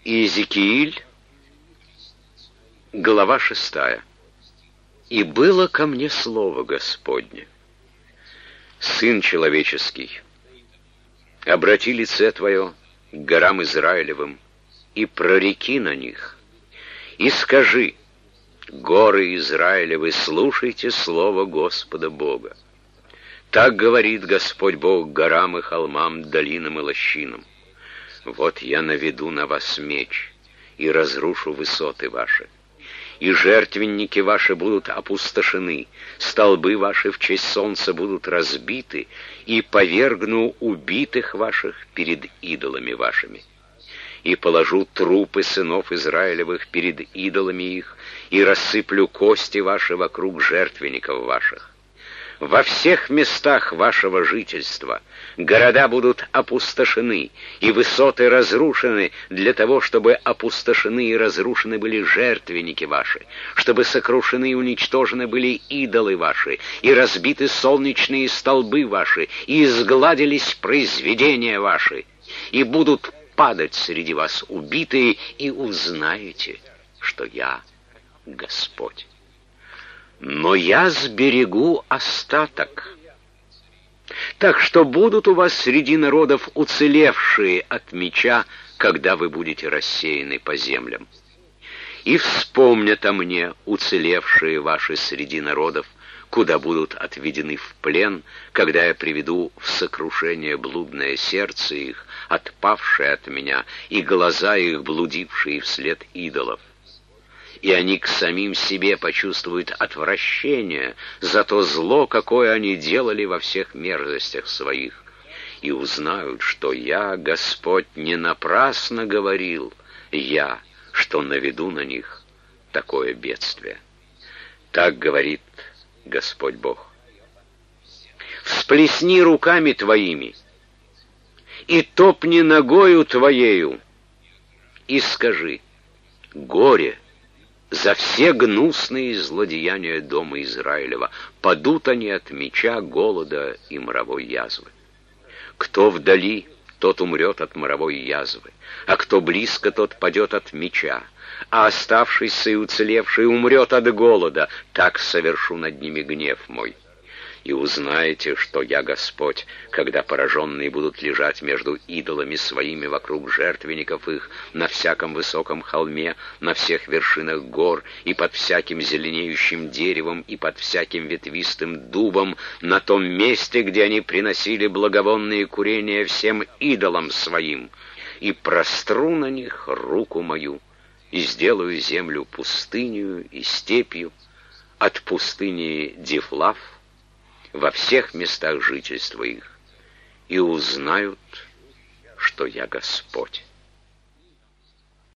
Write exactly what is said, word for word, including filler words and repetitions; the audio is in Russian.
Иезекииль, глава шестая. «И было ко мне слово Господне: Сын человеческий, обрати лице твое к горам Израилевым и прореки на них, и скажи: горы Израилевы, слушайте слово Господа Бога. Так говорит Господь Бог горам и холмам, долинам и лощинам: вот я наведу на вас меч и разрушу высоты ваши, и жертвенники ваши будут опустошены, столбы ваши в честь солнца будут разбиты, и повергну убитых ваших перед идолами вашими. И положу трупы сынов Израилевых перед идолами их, и рассыплю кости ваши вокруг жертвенников ваших. Во всех местах вашего жительства города будут опустошены, и высоты разрушены для того, чтобы опустошены и разрушены были жертвенники ваши, чтобы сокрушены и уничтожены были идолы ваши, и разбиты солнечные столбы ваши, и изгладились произведения ваши, и будут падать среди вас убитые, и узнаете, что я Господь. Но я сберегу остаток, так что будут у вас среди народов уцелевшие от меча, когда вы будете рассеяны по землям. И вспомнят о мне уцелевшие ваши среди народов, куда будут отведены в плен, когда я приведу в сокрушение блудное сердце их, отпавшее от меня, и глаза их, блудившие вслед идолов. И они к самим себе почувствуют отвращение за то зло, какое они делали во всех мерзостях своих, и узнают, что я, Господь, не напрасно говорил, я, что наведу на них такое бедствие. Так говорит Господь Бог: всплесни руками твоими, и топни ногою твоею, и скажи: горе за все гнусные злодеяния дома Израилева, падут они от меча, голода и моровой язвы. Кто вдали, тот умрет от моровой язвы, а кто близко, тот падет от меча, а оставшийся и уцелевший умрет от голода. Так совершу над ними гнев мой. И узнаете, что я Господь, когда пораженные будут лежать между идолами своими вокруг жертвенников их, на всяком высоком холме, на всех вершинах гор, и под всяким зеленеющим деревом, и под всяким ветвистым дубом, на том месте, где они приносили благовонные курения всем идолам своим, и простру на них руку мою, и сделаю землю пустынью и степью, от пустыни Дифлав, во всех местах жительства их, и узнают, что я Господь.